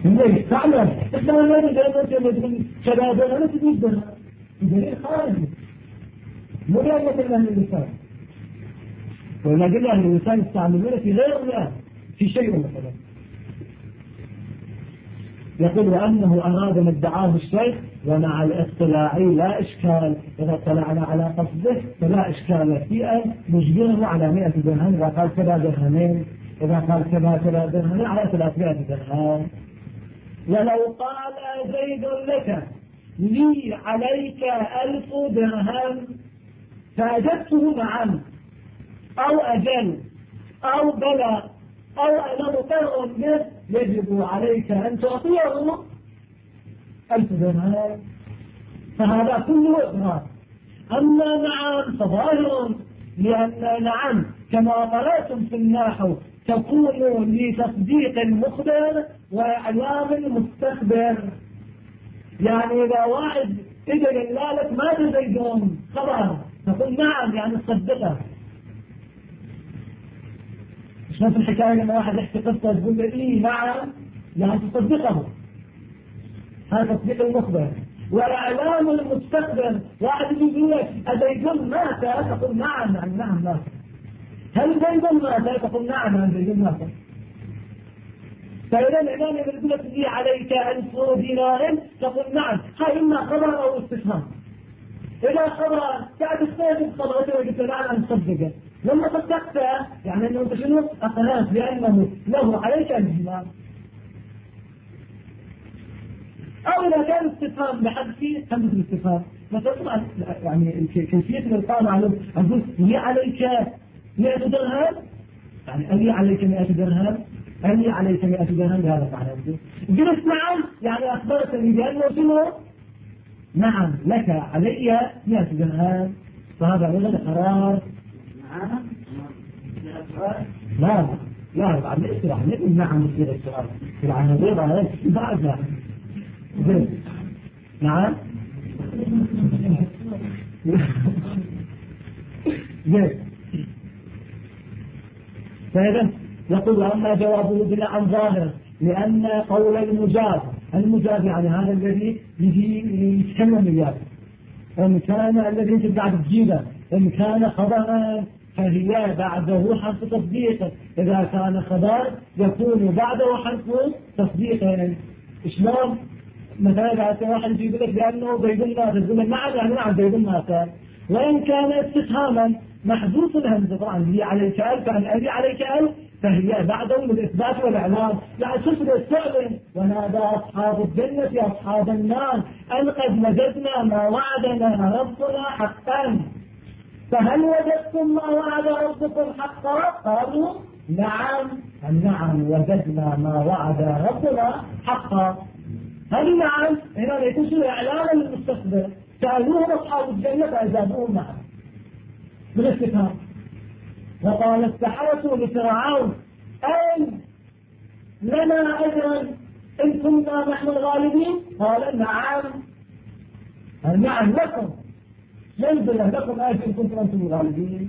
ليش تعلم إحنا ما نقدر شبابنا لا تجيب درهم دليل خارجي مو لأن مثل أهل اللسان وإذا قلنا أهل اللسان يستعملون في غير في شيء مثلا يقول وأنه أراد ما ادعاه الشيخ ومع الاطلاع لا إشكال إذا اطلعنا على قصده فلا إشكال في أن نجبره على 100 درهم إذا قال كذا درهمين إذا قال كذا درهمين على 300 درهم. ولو قال زيد لك لي عليك 1000 درهم فأجبته نعم أو أجل أو بلى أو أنا مطر به يجب عليك أن تعطيه 1000 درهم فهذا كله إقرار. أما نعم فظاهر لأن نعم كما قرأتم في النحو تكون لتصديق المخبر وإعلام المستخبر. يعني إذا واحد إذا قال لك ماذا زيدون خبر تقول نعم يعني تصدقه. مش نفس الحكاية لما واحد يحكي قصة تقول له إيه نعم يعني تصدقه هذا تصديق المخبر. وإعلام المستخبر واحد يقول لك أزيدون مات تقول نعم يعني نعم مات. هل زيدون مات تقول نعم يعني زيدون مات. فإذا الإمام يقول لك لي عليك 1000 دينار تقول نعم هاي إما خبر أو استفهام. إذا خبر بعد السيد خبرته وقلت نعم أن تصدقه لما صدقته يعني أنه أنت شنو أقنعت بأنه له عليك 1000 دينار. أو إذا كان استفهام بحذف همزة الاستفهام مثلا يعني كيفية الإلقاء معلوم أقول لي عليك 100 درهم يعني ألي عليك 100 درهم ألي عليك 100 درهم بهذا معنى قلت نعم يعني أخبرتني بأنه شنو نعم لك علي 100 درهم فهذا هو القرار. لا لا بعد الإسراح نقول نعم يصير السؤال في العناوين هذا بعدها نعم زين. فإذا يقول أما جوابه بنعم ظاهر لأن قول المجاب يعني هذا الذي يجي يتكلم وياك إن كان الذي انت قاعد تجيبه إن كان خبرا فهي بعده حرف تصديق. إذا كان خبر يكون بعده حرف تصديق. شلون مثلا إذا واحد يقول لك بأنه زيد مات تقول نعم يعني نعم زيد مات. وإن كان استفهاما محذوف الهمزة طبعا لي عليك 1000 يعني ألي عليك 1000 فهي بعده للإثبات والإعلام يعني تفضل السؤال ونادى أصحاب الجنة أصحاب النار أن قد وجدنا ما وعدنا ربنا حقا فهل وجدتم ما وعد ربكم حقا قالوا نعم نعم وجدنا ما وعد ربنا حقا. هل نعم هنا يتصل إعلاما للمستقبل سألوهم أصحاب الجنة فأجابوهم نعم بالاستفهام. وقال السحرة لفرعون أين لنا أجرا إن كنا نحن الغالبين قال نعم نعم لكم ينزل لكم أجر إن كنتم أنتم الغالبين.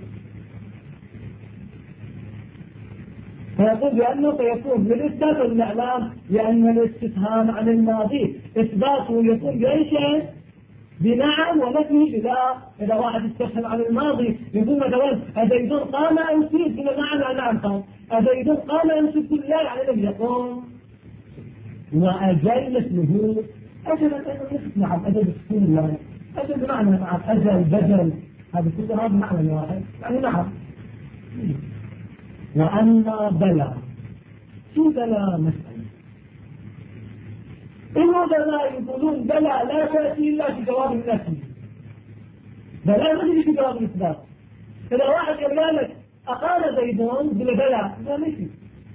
فيقول بأنه سيكون بالإثبات والإعلام لأن الاستفهام عن الماضي إثباته يكون بأي شيء بنعم ونفي. إذا واحد استفهم عن الماضي يقول مثلا أزيدون قام أمسي يقول نعم يعني نعم قام أزيدون قام أمسي يقول لا يعني لم يقوم. وأجل مثله أجل نعم أجل سكون الله أجل بمعنى نعم أجل بدل هذا كله هذا معنى واحد يعني نعم. وأما بلى في بلى مسألة إنه بلى يقولون بلى لا تأتي إلا في جواب النفي بلى ما تجي في جواب الإثبات. إذا واحد قال لك أقال زيدون بلا بلى لا مشي.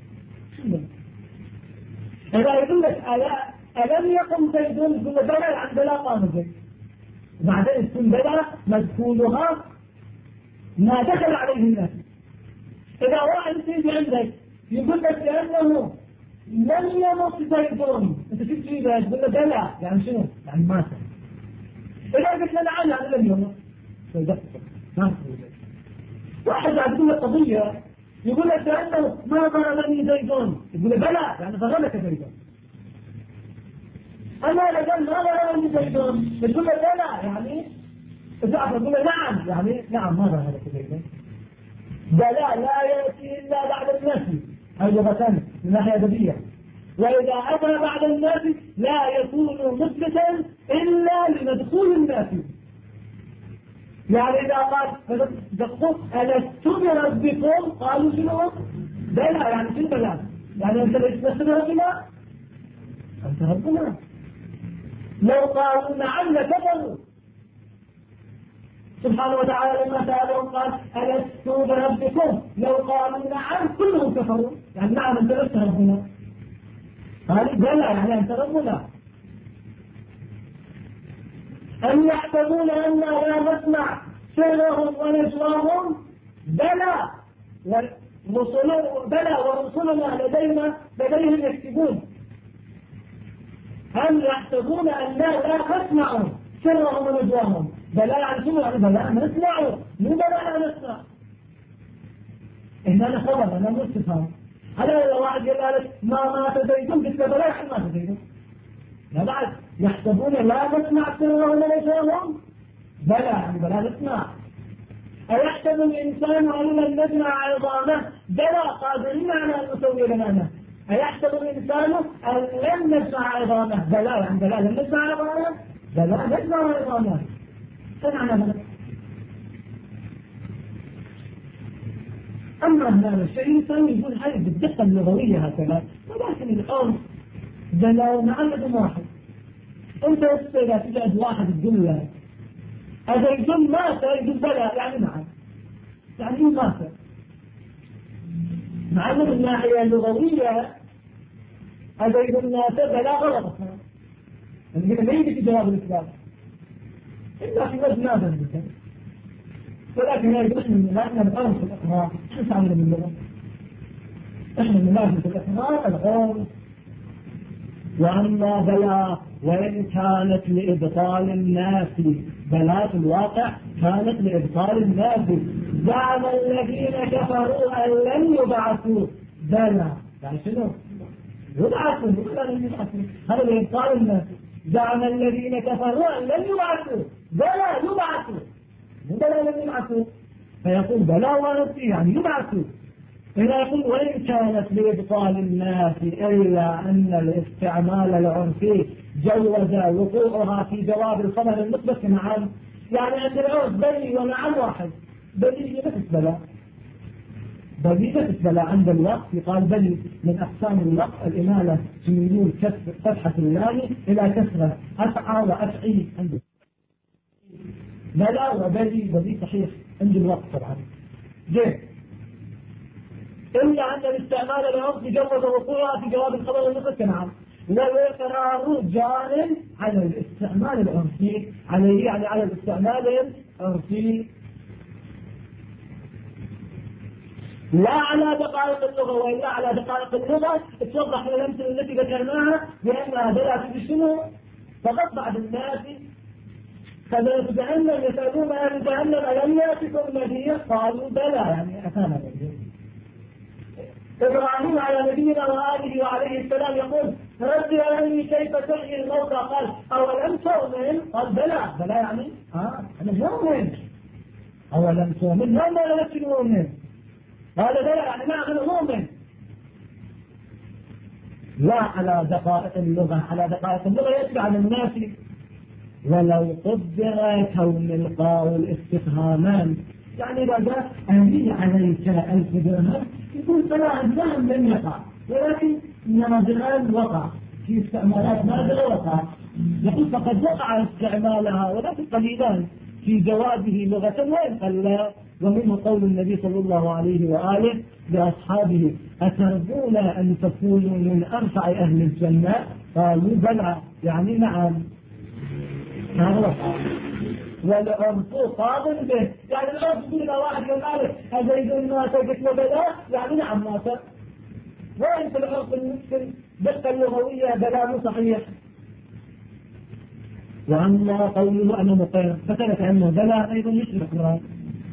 إذا يقول لك ألم يقم زيدون بلا بلى عن بلى قام زيد بعدين تكون بلى مدخولها ما دخل عليه النفي. إذا واحد يجي عندك يقول لك لأنه لم يمت زيدون أنت شفت شيء بقى تقول له بلى يعني شنو؟ يعني مات. إذا قلت له نعم يعني لم يمت ما واحد يقول لك قضية يقول لك لأنه ما ضربني زيدون يقول له بلى يعني ضربك زيدون أنا لقد ماذا أنت زيدون؟ تقول له لا يعني تقول له نعم يعني نعم ماذا هذا زيدون؟ بلا لا يأتي إلا بعد النفي هذه لغتان من ناحية أدبية. وإذا أتى بعد النافي لا يكون مثبتا إلا لمدخول النافي. يعني إذا قال ألست بربكم قالوا شنو؟ بلى يعني شنو بلى؟ يعني أنت لست بربنا؟ أنت ربنا. لو قالوا نعم لكفروا. سبحانه وتعالى لما سألهم قال ألست بربكم؟ لو قالوا نعم كلهم كفروا. يعني نعم أنت لست ربنا. قال بلى يعني أنت ربنا. أم يحسبون أن لا نسمع سرهم ونجواهم؟ بلى ورسلنا لديهم يكتبون. أم يحسبون أن لا نسمع سرهم ونجواهم؟ بلى يعني شنو يعني بلى نسمع مو بلى لا نسمع. إن أنا خبر أنا مستفهم. هذا لو واحد قال لك ما تزيدون قلت له بلى يعني ما تزيدون. لا بعد يحسبون لا نسمع سرهم ونجواهم؟ بلى يعني بلى نسمع. أيحسب الإنسان أن لن نجمع عظامه؟ بلى قادرين على أن نسوي بنانه. أيحسب الإنسان أن لن نجمع عظامه؟ بلى يعني بلى لن نجمع عظامه؟ بلى نجمع عظامه. سمعنا هذا. أما هذا الشيء الإنسان يقول هذه بالدقة اللغوية هكذا، ولكن الآن بلى معلم واحد. أنت إذا تجد واحد تقول له أزيد مات يقول بلى يعني نعم يعني مات. مع أن من الناحية اللغوية أزيد مات بلى غلط. يعني ما يجي في جواب الإسلام إلا في وجه ماذا مثلا. ولكن لا يجب أن نحن الأرض في الإقرار. شو تعمل من اللغة؟ إحنا من لازم في الإقرار الغرب. وأما بلى وإن كانت لإبطال الناس، بلى في الواقع كانت لإبطال الناس. زعم الذين كفروا أن لن يبعثوا. بلى يعني شنو؟ يبعثوا لن يبعثوا. هذا لإبطال الناس. زعم الذين كفروا أن لن يبعثوا. بلى يبعثوا بلى لن يبعثوا. فيقول بلى ونفسي يعني يبعثوا. هنا يقول وإن كانت لإبطال الناس إلا أن الاستعمال العنفي جوز وقوعها في جواب الخبر المثبت نعم. يعني عند العرف بلي ونعم واحد. بلي بس بلى. بلي بس بلى عند الوقت يقال بلي من أقسام الوقت الإمالة تميلون كسر فتحة اللام إلى كسرة أسعى وأسعي عنده. بلى وبلي صحيح عند الوقت طبعا. جيد. إلا أن الاستعمال العنفي جوز وقوعها في جواب الخبر المثبت نعم. والإقرار جار على الاستعمال العنفي عليه يعني على الاستعمال العنفي لا على دقائق اللغة وإلا على دقائق اللغة. توضح الأمثلة التي ذكرناها بأنها دلالة بشنو فقط بعد الناس. فلا جهنم يسألون أهل جهنم ألم يأتكم نذير؟ قالوا بلى يعني أتانا نذير. إبراهيم على نبينا وآله وعليه السلام يقول رب أرني كيف تحيي الموتى؟ قال أولم تؤمن؟ قال بلى يعني أنا مؤمن. أولم تؤمن؟ ما لست مؤمن. قال بلى يعني ما أنا مؤمن. لا على دقائق اللغة. على دقائق اللغة يتبع على الناس. ولو قدر كون القول استفهامان يعني إذا جاء أهلي عليك 1000 درهم يقول فلا الدرهم لم يقع ولكن نادرا وقع في استعمالات نادرة وقع. يقول فقد وقع استعمالها ولكن قليلا في جوابه لغة وإن قل. ومنه قول النبي صلى الله عليه وآله لأصحابه أترضون أن تكونوا من أرفع أهل الجنة؟ قالوا بلى يعني نعم. هذا وقع. والعنف قابل به يعني العنف بين واحد من ذلك أزيد الناس قلت له بلا يعني نعم ناس. وين في العنف المسلم دقة اللغوية بلا صحيح. وأما قوله أنه مقر فثبت أنه بلا أيضا يشرك القرآن.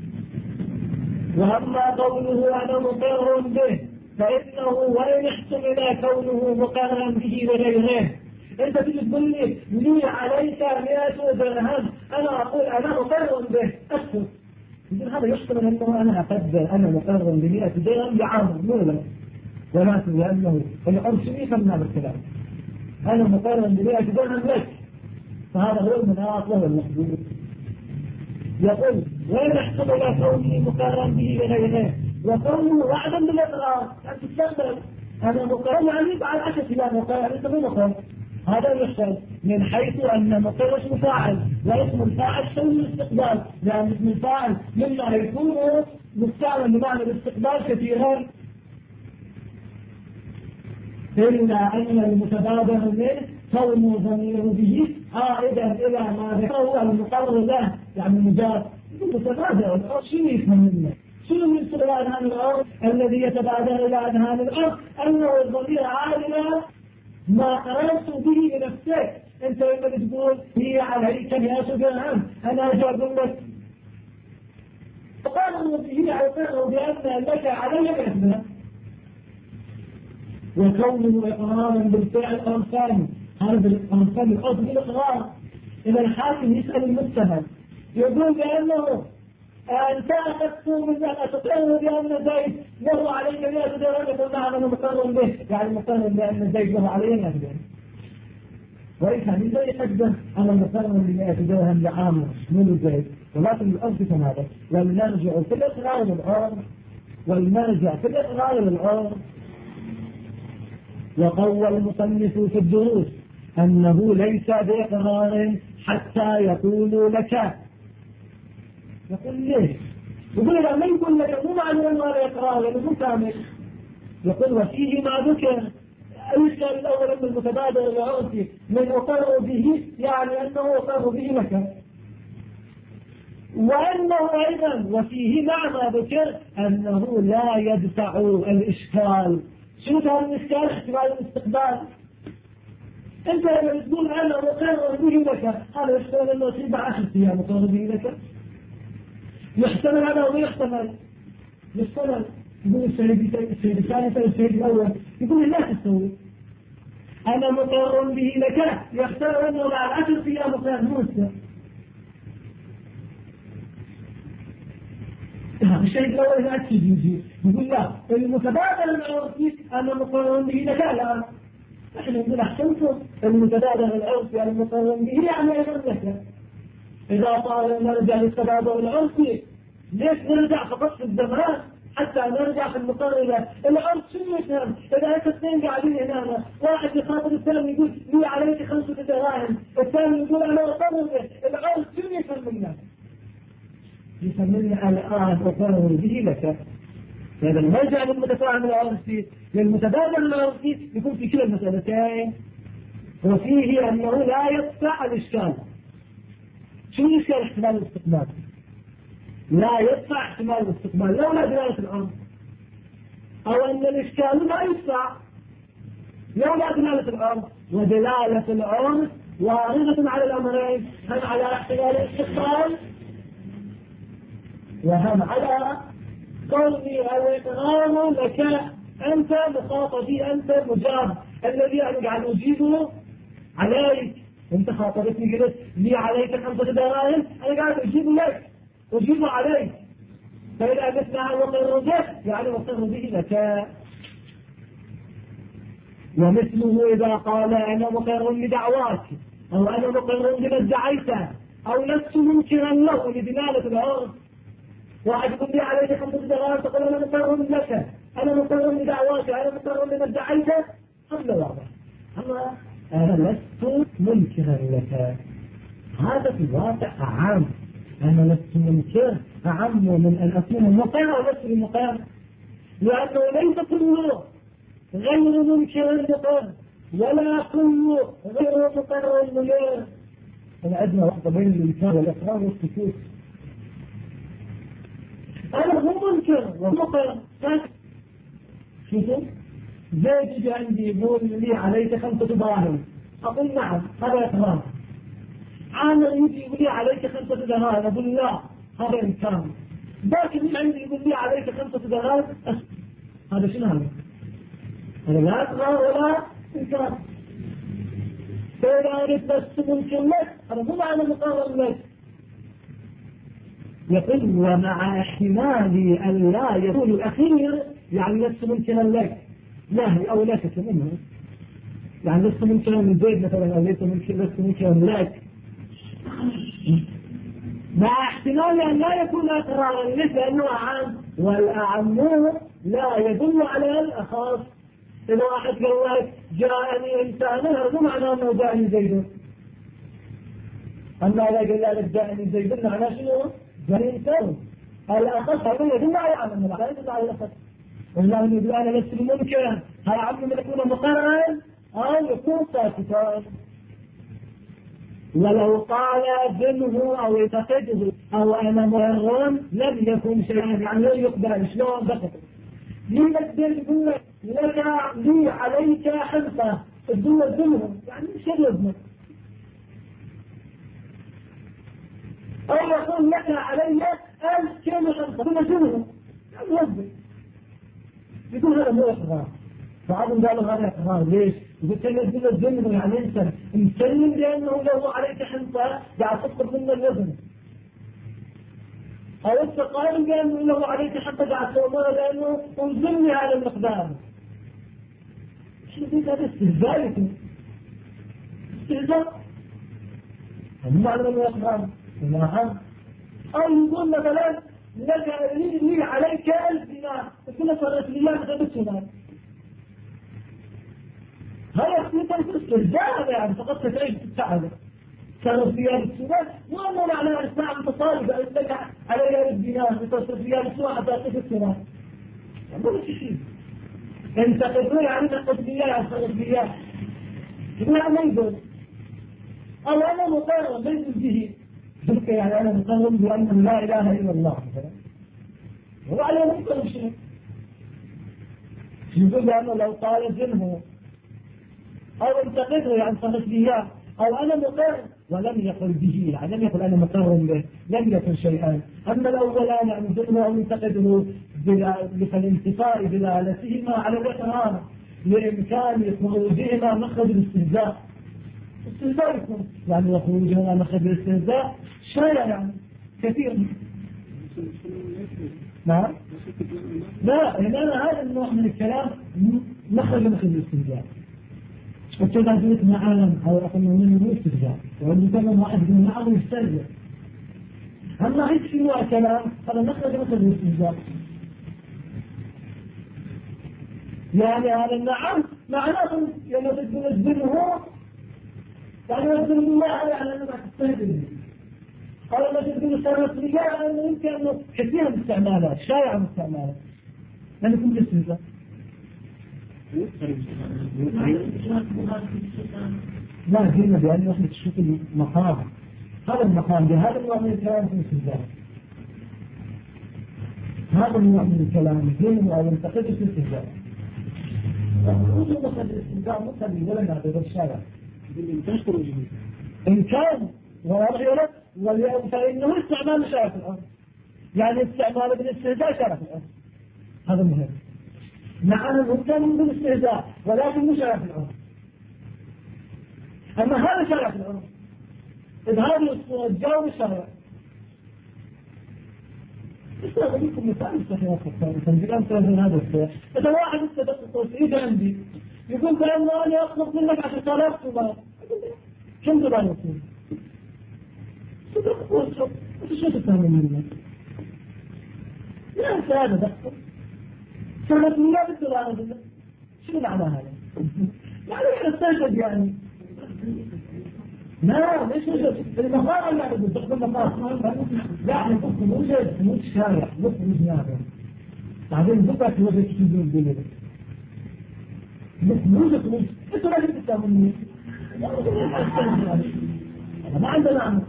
وأما قوله أنا مقر به فإنه وإن احتمل كونه مقرا به وغيره أنت تيجي تقول لي عليك 100 درهم، أنا أقول أنا مقر به أكثر. يقول هذا يحتمل أنه أنا أقدر أنا مقر ب100 درهم بعام مو لك، ولكن لأنه العرف يفهم هذا الكلام، أنا مقر ب100 درهم لك، فهذا هو المناط وهو المحدود. يقول وين احتمل كوني مقرا به لغيره وكونه وعدا بالاقرار، يعني تستقبل انا مقرا يعني على الاساس لا مقرا انت مو مقرا، هذا يحصل من حيث ان مقر اسم فاعل واسم الفاعل شيء الاستقبال، لان اسم الفاعل مما يكون مستعمل بمعنى الاستقبال كثيرا، الا ان المتبادر منه كون ضمير به عائدا الى ما ذكره المقرر له، يعني المجاز متبادر شنو يفهم منه؟ شنو من سؤال اذهان الارض الذي يتبادر الى اذهان الارض؟ انه الضمير عائد الى ما قررت به لنفسك. انت لما تقول هي عليك 100 درهم، انا اجي اقول لك تقرر به اقر بان لك علي باثنين، وكونه اقرارا بالفعل الانساني، هذا الانسان الارض بالاقرار. اذا الحاكم يسال المتهم يقول بانه انت اخذت من تقر بان زيد له عليك 100 درهم، يقول نعم انا مقر به، يعني مقر بان زيد له علي 100 درهم. وإن كان زيد يقدم انا مقر ب100 درهم لعامر من زيد، ولكن الارض كماذا؟ ولنرجع في الاقرار للارض، ولنرجع في الاقرار للارض. وقوى المصنف في الدروس أنه ليس بإقرار حتى يقولوا لك. يقول ليه؟ يقول إذا ما يقول لك مو معنى أنه هذا إقرار يعني مو كامل. يقول وفيه ما ذكر الإشكال الأول أن المتبادر العرفي من أقر به يعني أنه أقر به لك، وأنه أيضا وفيه مع ما ذكر أنه لا يدفع الإشكال. شنو كان الإشكال؟ احتمال الاستقبال. أنت لما تقول أنا مقرر به لك، هذا يحتمل أنه يصيب 10 أيام مقرر به لك، يحتمل هذا ولا يحتمل؟ يحتمل. يقول السيد الثاني السيد الأول يقول لا تستوي، أنا مقرر به لك يحتمل أنه بعد 10 أيام مقرر موسى. الشيء الأول لا تجي يقول لا المتبادل العرفي أنا مقرر به لك، لا احنا نقول احسنتم المتبادل العرفي أنا مقرر به يعني أيضا لك. إذا صار نرجع للتبادل العرفي ليش نرجع فقط في الزمان حتى نرجع في المقررة؟ العرف شنو يفهم؟ إذا هيك اثنين قاعدين هنا، واحد يخاطب الثاني يقول لي عليك 5 دراهم، الثاني يقول أنا أقرر به، العرف شنو يفهم منه؟ يسموني الآن أقرر به لك. فإذا نرجع للمتفاعل العرفي للمتبادل العرفي يكون في كلا المسألتين، وفيه أنه لا يدفع الإشكال. شو الإشكال؟ احتمال الاستقبال. لا يدفع احتمال الاستقبال لولا دلالة الأمر، أو أن الإشكال لا يدفع لولا دلالة الأمر، ودلالة الأمر واردة على الأمرين، هم على احتمال الاستقبال وهم على قولي الإقرار لك أنت مخاطبي، أنت مجاب الذي أنا قاعد أجيبه عليك. أنت خاطبتني قلت لي عليك 5 دراهم، أنا قاعد أجيبه لك أجيبه عليك، فإذا قلتنا وقر به يعني وقر به لك. ومثله إذا قال أنا مقر لدعواك، أو أنا مقر لما ادعيته، أو لست منكرا له لدلالة العرض. واحد يقول لي عليك 5 دراهم تقول أنا مقر لك، أنا مقر لدعواك، أنا مقر لما ادعيته، هذا واضح. أما أنا لست منكرا لك، هذا في الواقع عام. أنا لست منكر أعم من أن أكون مقر أو لست مقر، لأنه ليس كله غير منكر مقر ولا كل غير مقر منكر. أنا أدنى وقت بين الإنكار والإقرار والسكوت. أنا مو منكر ومقر. شوفوا زيد يجي عندي يقول لي عليك 5 دراهم، أقول نعم هذا إقرار. عامر يجي يقول لي عليك 5 دراهم، أقول لا هذا إنكار. لكن من عندي يقول لي عليك 5 دراهم، هذا شنو هذا؟ هذا لا إقرار ولا إنكار. فإذا أردت بس ممكن لك هذا مو معنى مقارن لك. يقول ومع احتمال أن لا يكون الأخير يعني لست ممكنا لك لا أو لا تكمنه يعني لست ممكنا من زيد مثلا أو لست ممكنا لك مع احتمال أن لا يكون أقرارا لك لأنه أعام والأعم لا يدل على الأخاص. إذا واحد قال لك جاءني إنسان هذا معنى أنه جاءني زيد. أما إذا قال لك جاءني زيد معناه شنو؟ جاءني إنسان. الأخص هذا يدل على العام لا يدل على الأخص. والله يقول أنا لست ممكن هل عبد من يكون مقررا أو يكون ساكتا. ولو قال ابنه أو يعتقده أو أنا مغرم لم يكن شيئا يعني لا يقبل شلون بقى يقدر يقول لك لي عليك حنطة تقول ابنه يعني شو ابنك أو يقول لك علي 1000 كيلو حنطة ثم ابنه يعني يقول هذا مو إقرار. بعضهم قالوا هذا إقرار ليش؟ يقول تنزل الذنب يعني أنت مسلم لأنه له عليك حنطة قاعد تطلب منه الوزن أو أنت قائل بأنه له عليك حنطة قاعد تأمره لأنه أنزلني هذا المقدار. شو ذيك هذا استهزاء استهزاء هذا معنى أنه إقرار نعم. أو يقول مثلا لك لي عليك 1000 دينار تقول صارت لي مثلا بالسنان هذا مثل استرجاع يعني فقط تعيش تتعب كانوا ثياب السنان مو معنى اسماء متصالبة لك علي 1000 دينار تصرف ثياب السنان حتى تصرف السنان مو شيء انت تقول يعني تقضيات عن تقضيات تقول ما يقول او انا مقرر ليس به ذلك يعني انا مقرر بان لا اله الا الله هو عليه مقرر شيء يقول لأنه لو قال جنه أو انتقده يعني تقضيات أو أنا مقر ولم يقل به يعني لم يقل أنا مقر به لم يكن شيئا. أما الأولان يعني جنه أو انتقده بالانتفاء دلالتهما على الإقرار لإمكان خروجهما مخرج الاستهزاء. استهزاء يكون يعني يخرجهما مخرج الاستهزاء شيئا يعني كثير. نعم لا هنا هذا النوع من الكلام مخرج الاستهزاء. وكذا قلت نعم أو أقل منه مو استهزاء ويتكلم واحد من معه يستهزئ. أما هيك في نوع كلام هذا مخرج الاستهزاء. يعني هذا النعم معناه لما تنزله يعني ينزل الله يعني أنه ما تستهزئ. قال لما تقول صارت رجاء أنه يمكن أنه كثير من استعمالات شائع من استعمالات لأنه كنت استهزاء. لا هنا بأن احنا تشوف المقام هذا المقام بهذا النوع من الكلام في الاستهزاء. هذا النوع من الكلام الدين أو ينتقد في الاستهزاء. وجود الاستهزاء مخلي ولا نعتبر الشارع إن كان وغيره فإنه استعمال شرف الأرض يعني استعمال بالاستهزاء شرف الأرض هذا مهم. نعم ممكن بالاستهزاء ولكن مش شرف الأرض. أما هذا شرف الأرض إظهار الجو الشرع. استغل لكم مثال استخدام تنزيل أمثال من هذا الشيء. إذا واحد استدق التوسيد عندي يقول بأنه أنا أطلب منك 10,000 دولار كم دولار يصير؟ صدق وصف شو تفهم منك؟ لا أنت هذا دقق 300 دولار شو معنى هذا؟ يعني استجد يعني لا ليش وجد المقام يعني بالضبط المقام لا احنا نفكر وجد مو الشارع نخرج نابع بعدين بقى توجد تجيبون الدنيا وجد انتوا لازم تفهموني ما عندنا عمل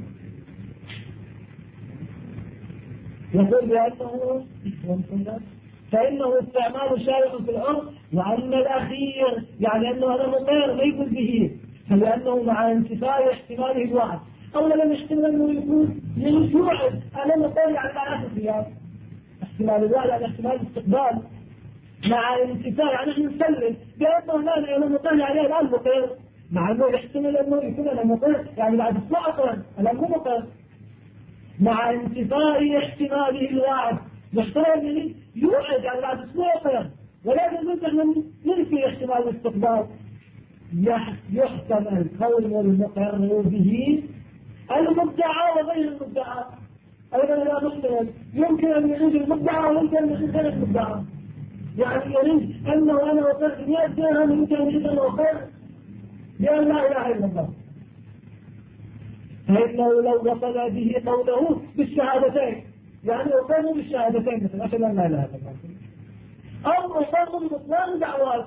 يقول بأنه فإنه استعمال شارع في العرف وأن الأخير يعني أنه هذا مطير ما يقول به فلأنه مع انتفاء احتماله الواحد أولا يحتمل أنه يكون يوعد أنا مطير يعني معناه الخيار احتمال الواحد يعني احتمال الاستقبال مع انتفاء يعني نحن نسلم بأنه لا أنا مطير عليه الآن مطير مع أنه يحتمل أنه يكون أنا مقر يعني بعد الصعقة أنا مو مقر، مع انتفاء احتماله الواحد محتمل يوعد يعني بعد أسبوع، ولكن نحن ننفي احتمال الاستقبال. يحتمل قول المقر به المدعى وغير المدعى أيضا لا محتمل، يمكن أن يعيد المدعى ويمكن أن يعيد غير المدعى، يعني يريد أنه أنا وقرت 100 درهم يمكن أن يريد أن أقر بأن لا إله إلا الله، فإنه لو وصل به قوله بالشهادتين يعني أقر بالشهادتين مثل أشهد أن لا إله إلا الله، أو أقر ببطلان دعوات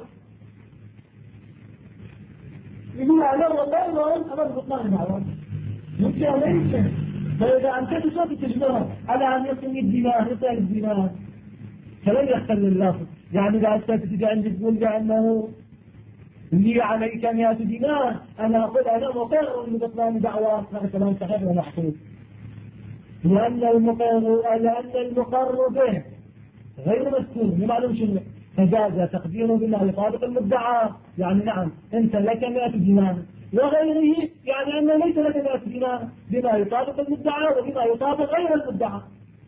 يقول أنا والله ما أقر ببطلان دعوات يمكن أن يمكن. فإذا أنت تسوي تجبرها على أن يكون الدماء مثل الدماء فلن يختل اللفظ، يعني إذا أنت تجي عندي تقول بأنه لي عليك 100 دينار أنا أقول أنا مقر ببطلان دعوات، هذا كلام صحيح ومحفوظ، لأن المقر به غير مذكور بمعلوم شنو فجاز تقديره بما يطابق المدعى، يعني نعم أنت لك 100 دينار وغيره يعني أنه ليس لك 100 دينار بما يطابق المدعى وبما يطابق غير المدعى.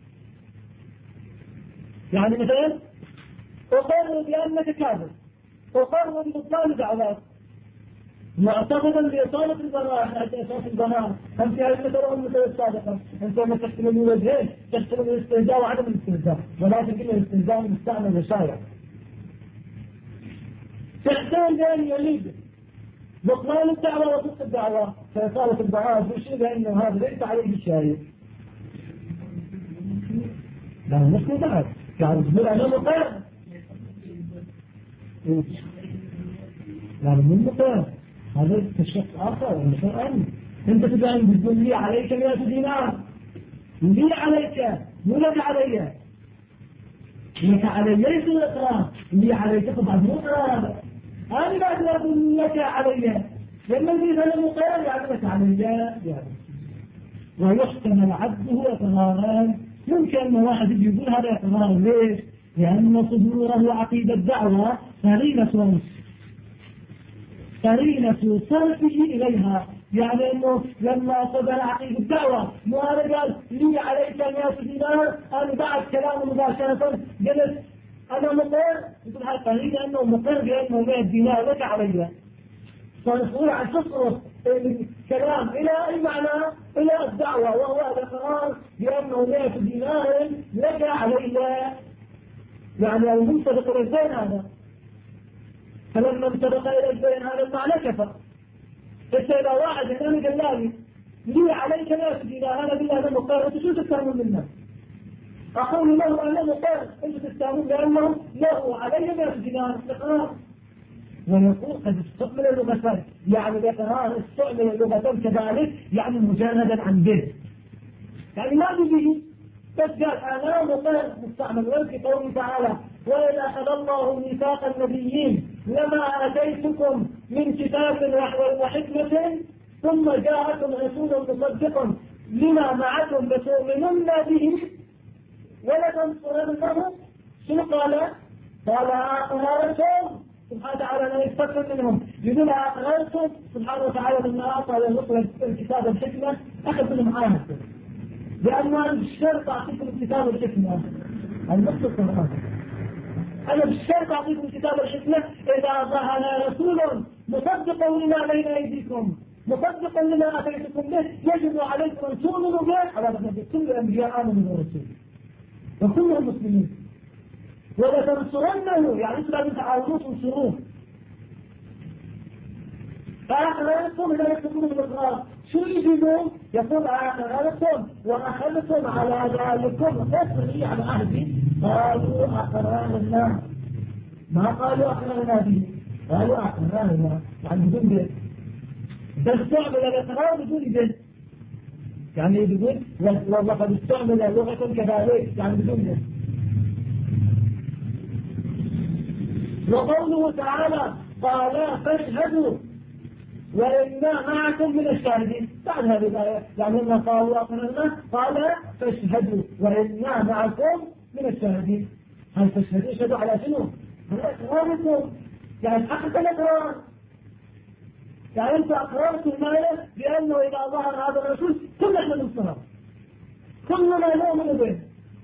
يعني مثلا أقر بأنك كاذب، أقر ببطلان دعوات معتقدا بإصالة البراءة حتى أساس البراءة، أنت هذه المثل المثل السابقة أنت ما تحتمل من وجهين، تحتمل الاستهزاء وعدم الاستهزاء، ولكن كل الاستهزاء مستعمل وشايع، تحتمل بأن يريد بطلان الدعوة وصدق الدعوة فإصالة البراءة يشير بأنه هذا ليس عليه شيء. لا مش مبعد يعني تقول أنا مقر لا من مقر هذا الشخص آخر مثلا أنت تقول تقول لي عليك 100 دينار لي عليك مو لك علي، لك علي ليس الإقرار لي عليك طبعا مو إقرار، أنا بعد لا أقول لك علي لما يجي أنا مقر يعني لك علي يعني. ويحتمل عبده إقراران، يمكن أن واحد يقول هذا إقرار ليش؟ لأن صدوره عقيدة الدعوة قرينة صرفه إليها، يعني أنه لما صدر عقيدة الدعوة مؤرد قال لي عليك 100 دينار أنا بعد كلامه مباشرة قلت أنا مقر، يقول هذا قرينة أنه مقر بأنه 100 دينار لك علي، فنقول عن تصرف الكلام إلى أي معنى؟ إلى الدعوة، وهو الإقرار بأنه 100 دينار لك علي، يعني المنطبق إلى الزين هذا، فلما انطبق إلى الزين هذا المعنى كفر. فإذا واحد هنا قال لي عليك 100 دينار أنا بالله أنا مقر، أنت شو تستهمون منه؟ أقول له أنا مقر، أنت تستهمون لأنه له علي 100 دينار إقرار. ويقول قد استعمل اللغتين، يعني الإقرار استعمل اللغتين كذلك يعني مجاندا عن به، يعني ما به بس قال أنا مقر مستعمل، وفي قوله تعالى وإذا أخذ الله ميثاق النبيين لما آتيتكم من كتاب وحكمة ثم جاءكم رسول مصدق لما معكم لتؤمنن به ولتنصرنه، شنو قال؟ قال أقررتم سبحانه وتعالى لا يستقبل منهم، يقول أقررتم سبحانه وتعالى لما أعطى للرسل الكتاب الحكمة أخذ منهم عاهد، لأنه بالشرط أعطيكم الكتاب الحكمة النص القرآن، أنا بالشرط أعطيكم الكتاب الحكمة إذا ظهر رسول مصدقا لما بين أيديكم مصدقا لما أتيتكم به يجب عليكم أن تؤمنوا به على رغم كل الأنبياء آمنوا بالرسول وكلهم مسلمين، ولتنصرنه يعني أنتم لازم تعاونوا تنصروه. فأخذتم إذا يكتبون بالإقرار شو يجيبون؟ يقول أخذتم وأخذتم على ذلكم فصلي على عهدي، قالوا أقرارنا، ما قالوا أقرارنا به، قالوا أقرارنا يعني بدون به، بس تعمل الإقرار بدون به، يعني يقول والله قد استعمل لغة كذلك يعني بدون به. وقوله تعالى قال فاشهدوا وإنا معكم من الشاهدين، بعد هذه الآية يعني لما قالوا أقررنا قال فاشهدوا وإنا معكم من الشاهدين، هل تشهدوا يشهدوا على شنو؟ على إقراركم، يعني حقق الإقرار، يعني أنت أقررت المعنى بأنه إذا ظهر هذا الرسول كلنا ننصره، كلنا نؤمن به.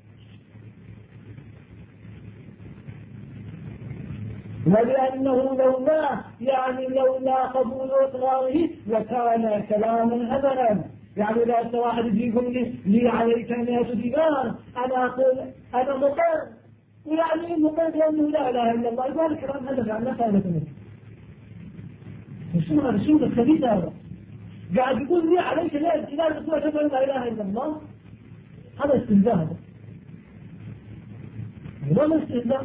ولأنه لولا قبول إقراره لكان كلاما هبلا. يعني لا واحد يقول لي عليك 100 دينار، أنا أقول أنا مقر، يعني مقر لأنه لا إله إلا الله، يقول كلام هذا لا فائدة منه. شو هذا؟ شو الخبيث هذا؟ قاعد يقول لي عليك 100 دينار بس أشهد أن لا إله إلا الله. هذا استهزاء، هذا استهزاء.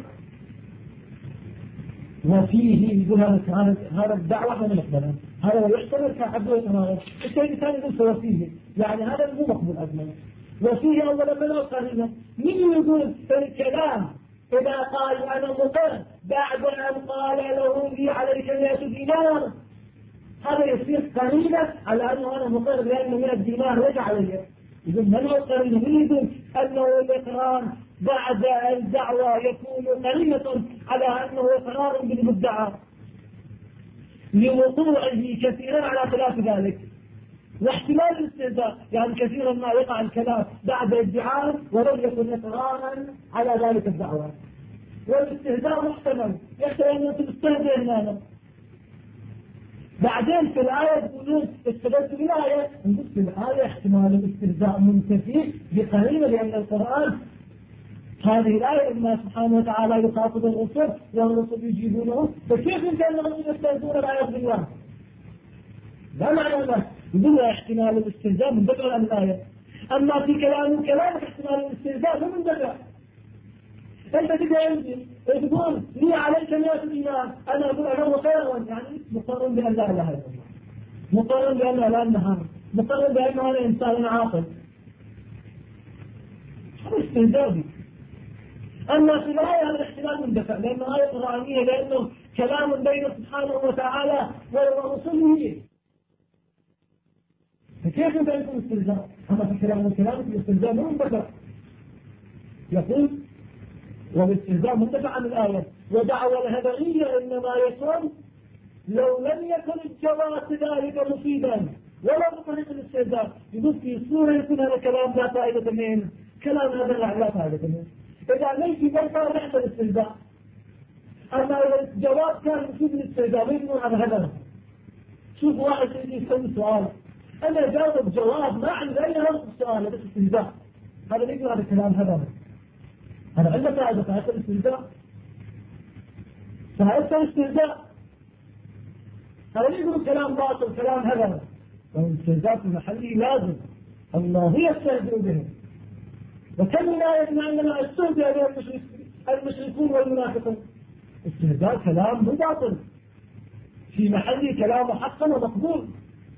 وفيه يقول هذا الدعوة من مقبلة، هذا يحتمل كحد وإقرار. الشيء الثاني يقول وفيه، يعني هذا مو مقبول أجمل. وفيه أولا من قرينة، من يقول الكلام إذا قال أنا مقر بعد أن قال له لي عليك 100 دينار، هذا يصير قرينة على أنه أنا مقر لأنه 100 دينار رجع علي. يقول من القرينة؟ من يقول أنه الإقرار بعد الدعوة يكون قرينة على أنه إقرار بالمدعى لوقوعه كثيرا على خلاف ذلك، واحتمال الاستهزاء، يعني كثيرا ما يقع الكلام بعد ادعاء ولم يكن إقرارا على ذلك الدعوة. والاستهزاء محتمل، يحتمل أن تستهزئ هنا. بعدين في الآية يقولون استدلت بالآية، نقول في الآية احتمال الاستهزاء منتفي بقرينة، لأن القرآن هذه الآية الله سبحانه وتعالى يخاطب الرسل والرسل يجيبونه، فكيف يمكن أن الرسل يستهزئون الآية بالله؟ لا معنى له، يقول احتمال الاستهزاء مندفع عن الآية. أما في كلامك احتمال الاستهزاء مو مندفع. أنت تجي عندي تقول لي عليك 100 دينار، أنا أقول أنا مقر، يعني مقر بأن لا إله إلا الله، مقر بأن لا النهار، مقر بأن أنا إنسان عاقل. هذا استهزاء. أما في الآية هذا الاحتمال مندفع، لأنه آية قرآنية، لأنه كلام بين سبحانه وتعالى ورسله، فكيف يمكن أن يكون استهزاء؟ أما في كلام الاستهزاء مو مندفع. يقول والاستهزاء مندفع عن الآية. ودعوى الهبلية إنما يكون لو لم يكن الجواز ذلك مصيبا ولا بطريق الاستهزاء. يقول في صورة يكون هذا كلام لا فائدة منه، كلام هذا لا فائدة منه. إذا ليس برفع رحمة الاستهزاء. أما إذا الجواب كان مصيب الاستهزاء يقولون عن هذا. شوف واحد يسأل سؤال، أنا جاوب جواب ما عندي أي رد السؤال، هذا استهزاء. هذا يقول هذا كلام هذا عنده فائدة، فائدة الاستهزاء، فائدة الاستهزاء. هذا يقول كلام باطل، كلام هذا. والاستهزاء المحلي لازم الله يستهزئ به. وكم من آية أننا استهزئ به المشركون والمنافقون. استهزاء كلام مو باطل، في محل كلام حقا ومقبول.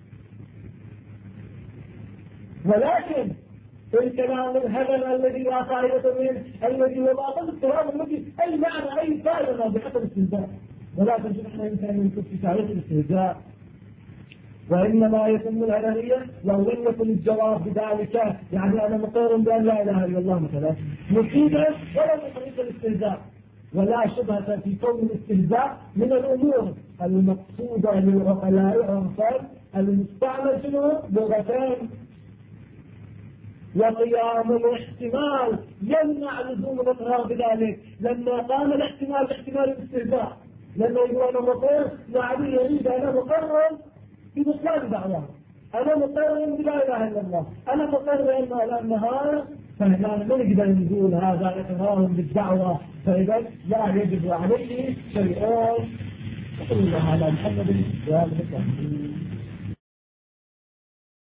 ولكن الكلام الهبل الذي لا فائدة منه، الذي هو باطل، الكلام الذي أي معنى أي فائدة بحسب الاستهزاء. ولكن نحن يمكن نكون في تعريف الاستهزاء. وإنما يتم الهبلية لو لم يكن الجواب بذلك، يعني أنا مقر بأن لا إله إلا الله مثلا مفيدا ولا بطريق الاستهزاء. ولا شبهة في كون الاستهزاء من الأمور المقصودة للعقلاء عرفا المستعمل شنو لغتين. وقيام الاحتمال يمنع لزوم الإقرار بذلك، لما قام الاحتمال باحتمال الاستهزاء، لما يقول أنا مقر يعني يريد أنا مقر ببطلان دعواه، أنا مقر بلا إله إلا الله، أنا مقر إلا النهار، فهنا ما نقدر نقول هذا إقرار بالدعوة، فإذا لا يجب عليه شيء. صلى الله على محمد وآله وصحبه.